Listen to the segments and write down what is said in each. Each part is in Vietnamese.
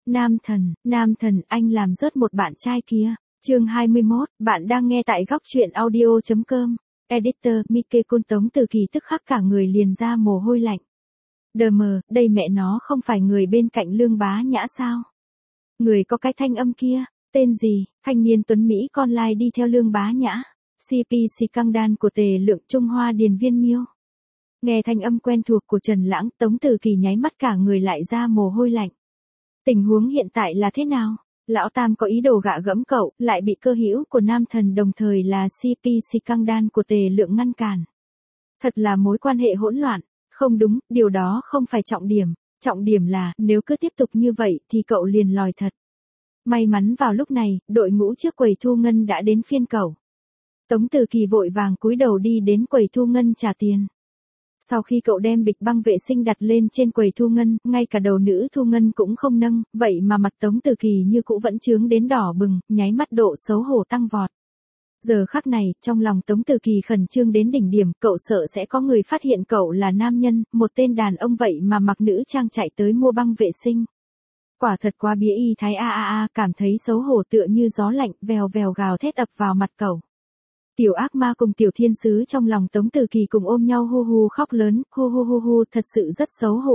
Nam thần, anh làm rớt một bạn trai kia. Chương 21, bạn đang nghe tại góc truyện audio.com. Editor, Mike Côn. Tống Từ Kỳ tức khắc cả người liền ra mồ hôi lạnh. Đờ mờ, đây mẹ nó không phải người bên cạnh Lương Bá Nhã sao? Người có cái thanh âm kia, tên gì? Thanh niên tuấn Mỹ con lai đi theo Lương Bá Nhã. CP Scandal của Tề Lượng Trung Hoa Điền Viên Miêu. Nghe thanh âm quen thuộc của Trần Lãng, Tống Từ Kỳ nháy mắt cả người lại ra mồ hôi lạnh. Tình huống hiện tại là thế nào? Lão Tam có ý đồ gạ gẫm cậu, lại bị cơ hữu của nam thần đồng thời là CP Scandal của Tề Lượng ngăn cản. Thật là mối quan hệ hỗn loạn. Không đúng, điều đó không phải trọng điểm. Trọng điểm là, nếu cứ tiếp tục như vậy thì cậu liền lòi thật. May mắn vào lúc này, đội ngũ trước quầy thu ngân đã đến phiên cậu. Tống Từ Kỳ vội vàng cúi đầu đi đến quầy thu ngân trả tiền. Sau khi cậu đem bịch băng vệ sinh đặt lên trên quầy thu ngân, ngay cả đầu nữ thu ngân cũng không nâng, vậy mà mặt Tống Từ Kỳ như cũ vẫn chướng đến đỏ bừng, nháy mắt độ xấu hổ tăng vọt. Giờ khắc này, trong lòng Tống Từ Kỳ khẩn trương đến đỉnh điểm, cậu sợ sẽ có người phát hiện cậu là nam nhân, một tên đàn ông vậy mà mặc nữ trang chạy tới mua băng vệ sinh. Quả thật quá bía y thái cảm thấy xấu hổ tựa như gió lạnh, vèo vèo gào thét ập vào mặt cậu. Tiểu ác ma cùng tiểu thiên sứ trong lòng Tống Từ Kỳ cùng ôm nhau hu hu khóc lớn, hu, thật sự rất xấu hổ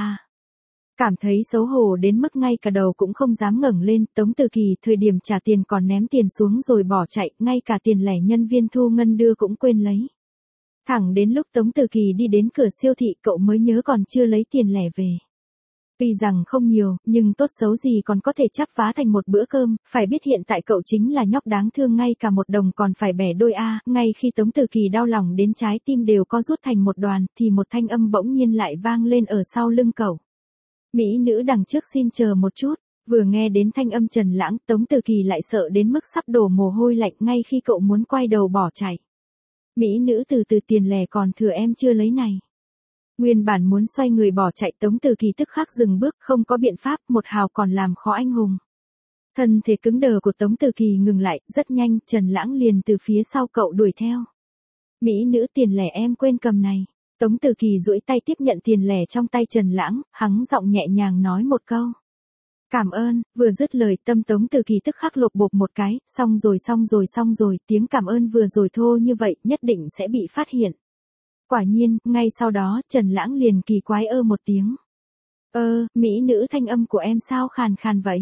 Cảm thấy xấu hổ đến mức ngay cả đầu cũng không dám ngẩng lên, Tống Từ Kỳ thời điểm trả tiền còn ném tiền xuống rồi bỏ chạy, ngay cả tiền lẻ nhân viên thu ngân đưa cũng quên lấy. Thẳng đến lúc Tống Từ Kỳ đi đến cửa siêu thị cậu mới nhớ còn chưa lấy tiền lẻ về. Tuy rằng không nhiều, nhưng tốt xấu gì còn có thể chắp vá thành một bữa cơm, phải biết hiện tại cậu chính là nhóc đáng thương ngay cả một đồng còn phải bẻ đôi ngay khi Tống Từ Kỳ đau lòng đến trái tim đều co rút thành một đoàn, thì một thanh âm bỗng nhiên lại vang lên ở sau lưng cậu. Mỹ nữ đằng trước xin chờ một chút, vừa nghe đến thanh âm Trần Lãng, Tống Từ Kỳ lại sợ đến mức sắp đổ mồ hôi lạnh ngay khi cậu muốn quay đầu bỏ chạy. Mỹ nữ từ tiền lẻ còn thừa em chưa lấy này. Nguyên bản muốn xoay người bỏ chạy Tống Từ Kỳ tức khắc dừng bước, không có biện pháp, một hào còn làm khó anh hùng. Thân thể cứng đờ của Tống Từ Kỳ ngừng lại, rất nhanh, Trần Lãng liền từ phía sau cậu đuổi theo. Mỹ nữ tiền lẻ em quên cầm này. Tống Từ Kỳ duỗi tay tiếp nhận tiền lẻ trong tay Trần Lãng, hắng giọng nhẹ nhàng nói một câu. Cảm ơn, vừa dứt lời tâm Tống Từ Kỳ tức khắc lột bột một cái, xong rồi, tiếng cảm ơn vừa rồi thô như vậy nhất định sẽ bị phát hiện. Quả nhiên, ngay sau đó, Trần Lãng liền kỳ quái một tiếng. Mỹ nữ thanh âm của em sao khàn khàn vậy?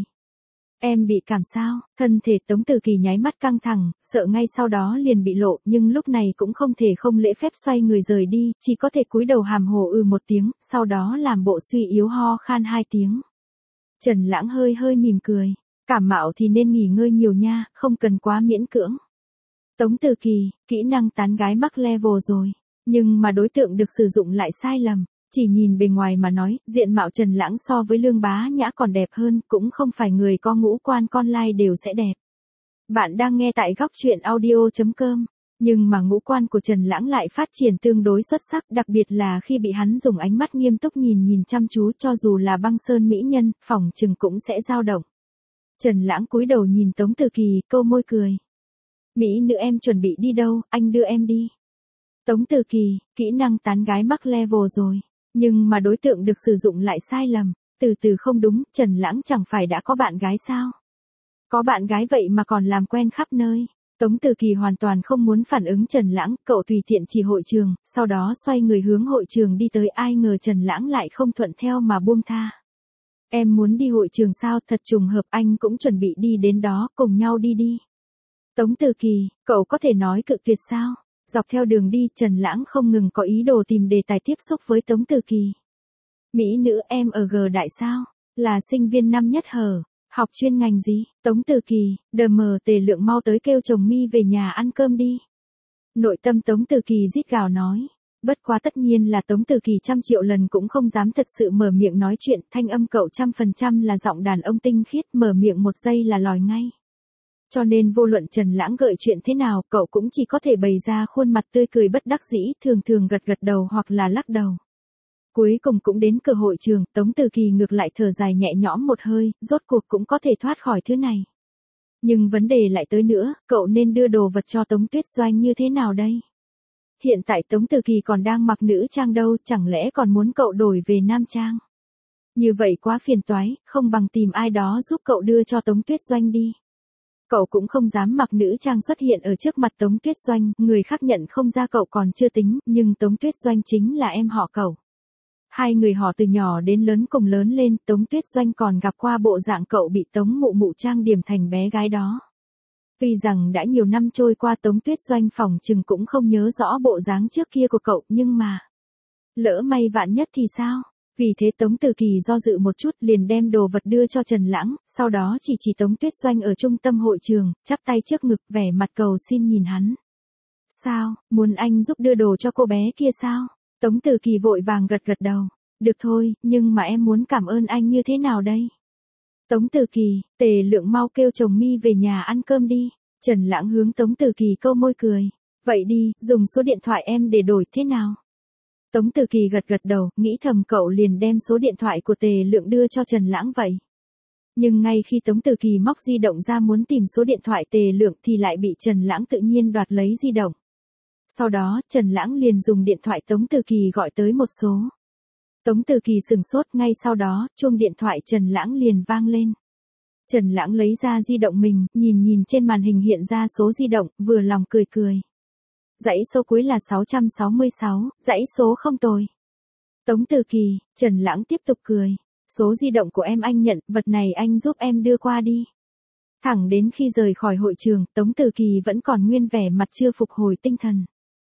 Em bị cảm sao? Thân thể Tống Từ Kỳ nháy mắt căng thẳng, sợ ngay sau đó liền bị lộ, nhưng lúc này cũng không thể không lễ phép xoay người rời đi, chỉ có thể cúi đầu hàm hồ một tiếng, sau đó làm bộ suy yếu ho khan 2 tiếng. Trần Lãng hơi mỉm cười. Cảm mạo thì nên nghỉ ngơi nhiều nha, không cần quá miễn cưỡng. Tống Từ Kỳ, kỹ năng tán gái mắc level rồi. Nhưng mà đối tượng được sử dụng lại sai lầm. Chỉ nhìn bề ngoài mà nói, diện mạo Trần Lãng so với Lương Bá Nhã còn đẹp hơn, cũng không phải người có ngũ quan con lai đều sẽ đẹp. Bạn đang nghe tại góc truyện audio.com. Nhưng mà ngũ quan của Trần Lãng lại phát triển tương đối xuất sắc, đặc biệt là khi bị hắn dùng ánh mắt nghiêm túc nhìn chăm chú, cho dù là băng sơn mỹ nhân, phỏng chừng cũng sẽ dao động. Trần Lãng cúi đầu nhìn Tống Từ Kỳ, câu môi cười. Mỹ nữ em chuẩn bị đi đâu, anh đưa em đi. Tống Từ Kỳ, kỹ năng tán gái mắc level rồi. Nhưng mà đối tượng được sử dụng lại sai lầm. Từ không đúng, Trần Lãng chẳng phải đã có bạn gái sao? Có bạn gái vậy mà còn làm quen khắp nơi. Tống Từ Kỳ hoàn toàn không muốn phản ứng Trần Lãng, cậu tùy tiện chỉ hội trường, sau đó xoay người hướng hội trường đi tới, ai ngờ Trần Lãng lại không thuận theo mà buông tha. Em muốn đi hội trường sao? Thật trùng hợp, anh cũng chuẩn bị đi đến đó, cùng nhau đi. Tống Từ Kỳ, cậu có thể nói cự tuyệt sao? Dọc theo đường đi, Trần Lãng không ngừng có ý đồ tìm đề tài tiếp xúc với Tống Từ Kỳ. Mỹ nữ em ở G đại sao? Là sinh viên năm nhất hở? Học chuyên ngành gì? Tống Từ Kỳ, Tề Lượng mau tới kêu chồng mi về nhà ăn cơm đi. Nội tâm Tống Từ Kỳ rít gào nói. Bất quá tất nhiên là Tống Từ Kỳ 100 triệu lần cũng không dám thật sự mở miệng nói chuyện, thanh âm cậu 100% là giọng đàn ông tinh khiết, mở miệng một giây là lòi ngay. Cho nên vô luận Trần Lãng gợi chuyện thế nào, cậu cũng chỉ có thể bày ra khuôn mặt tươi cười bất đắc dĩ, thường gật đầu hoặc là lắc đầu. Cuối cùng cũng đến cửa hội trường, Tống Từ Kỳ ngược lại thở dài nhẹ nhõm một hơi, rốt cuộc cũng có thể thoát khỏi thứ này. Nhưng vấn đề lại tới nữa, cậu nên đưa đồ vật cho Tống Tuyết Doanh như thế nào đây? Hiện tại Tống Từ Kỳ còn đang mặc nữ trang đâu, chẳng lẽ còn muốn cậu đổi về nam trang? Như vậy quá phiền toái, không bằng tìm ai đó giúp cậu đưa cho Tống Tuyết Doanh đi. Cậu cũng không dám mặc nữ trang xuất hiện ở trước mặt Tống Tuyết Doanh, người khác nhận không ra cậu còn chưa tính, nhưng Tống Tuyết Doanh chính là em họ cậu. Hai người họ từ nhỏ đến lớn cùng lớn lên, Tống Tuyết Doanh còn gặp qua bộ dạng cậu bị Tống Mụ Mụ trang điểm thành bé gái đó. Tuy rằng đã nhiều năm trôi qua Tống Tuyết Doanh phỏng chừng cũng không nhớ rõ bộ dáng trước kia của cậu, nhưng mà lỡ may vạn nhất thì sao? Vì thế Tống Từ Kỳ do dự một chút liền đem đồ vật đưa cho Trần Lãng, sau đó chỉ Tống Tuyết Doanh ở trung tâm hội trường, chắp tay trước ngực vẻ mặt cầu xin nhìn hắn. Sao, muốn anh giúp đưa đồ cho cô bé kia sao? Tống Từ Kỳ vội vàng gật đầu. Được thôi, nhưng mà em muốn cảm ơn anh như thế nào đây? Tống Từ Kỳ, Tề Lượng mau kêu chồng Mi về nhà ăn cơm đi. Trần Lãng hướng Tống Từ Kỳ câu môi cười. Vậy đi, dùng số điện thoại em để đổi thế nào? Tống Từ Kỳ gật đầu, nghĩ thầm cậu liền đem số điện thoại của Tề Lượng đưa cho Trần Lãng vậy. Nhưng ngay khi Tống Từ Kỳ móc di động ra muốn tìm số điện thoại Tề Lượng thì lại bị Trần Lãng tự nhiên đoạt lấy di động. Sau đó, Trần Lãng liền dùng điện thoại Tống Từ Kỳ gọi tới một số. Tống Từ Kỳ sừng sốt, ngay sau đó, chuông điện thoại Trần Lãng liền vang lên. Trần Lãng lấy ra di động mình, nhìn trên màn hình hiện ra số di động, vừa lòng cười. Dãy số cuối là 666, dãy số không tồi. Tống Từ Kỳ, Trần Lãng tiếp tục cười. Số di động của em anh nhận, vật này anh giúp em đưa qua đi. Thẳng đến khi rời khỏi hội trường, Tống Từ Kỳ vẫn còn nguyên vẻ mặt chưa phục hồi tinh thần.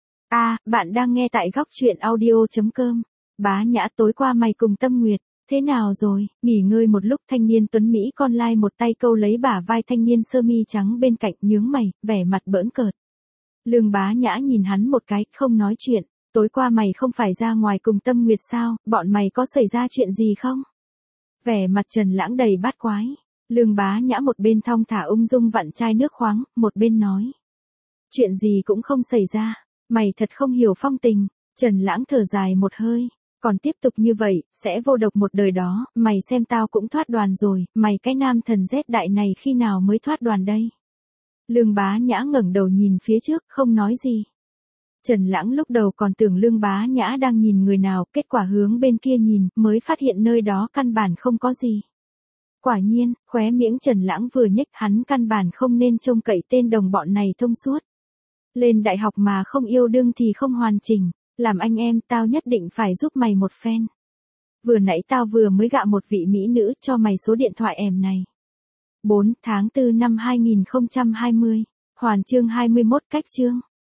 Bạn đang nghe tại góc truyện audio.com. Bá Nhã, tối qua mày cùng Tâm Nguyệt, thế nào rồi? Nghỉ ngơi một lúc, thanh niên tuấn Mỹ con lai một tay câu lấy bả vai thanh niên sơ mi trắng bên cạnh, nhướng mày, vẻ mặt bỡn cợt. Lương Bá Nhã nhìn hắn một cái, không nói chuyện. Tối qua mày không phải ra ngoài cùng Tâm Nguyệt sao, bọn mày có xảy ra chuyện gì không? Vẻ mặt Trần Lãng đầy bát quái. Lương Bá Nhã một bên thong thả ung dung vặn chai nước khoáng, một bên nói. Chuyện gì cũng không xảy ra, mày thật không hiểu phong tình. Trần Lãng thở dài một hơi. Còn tiếp tục như vậy, sẽ vô độc một đời đó, mày xem tao cũng thoát đoàn rồi, mày cái nam thần rét đại này khi nào mới thoát đoàn đây? Lương Bá Nhã ngẩng đầu nhìn phía trước, không nói gì. Trần Lãng lúc đầu còn tưởng Lương Bá Nhã đang nhìn người nào, kết quả hướng bên kia nhìn, mới phát hiện nơi đó căn bản không có gì. Quả nhiên, khóe miệng Trần Lãng vừa nhếch, hắn căn bản không nên trông cậy tên đồng bọn này thông suốt. Lên đại học mà không yêu đương thì không hoàn chỉnh, làm anh em tao nhất định phải giúp mày một phen. Vừa nãy tao vừa mới gạ một vị mỹ nữ, cho mày số điện thoại em này. 4 tháng 4 năm 2020, Hoàn chương 21 cách chương.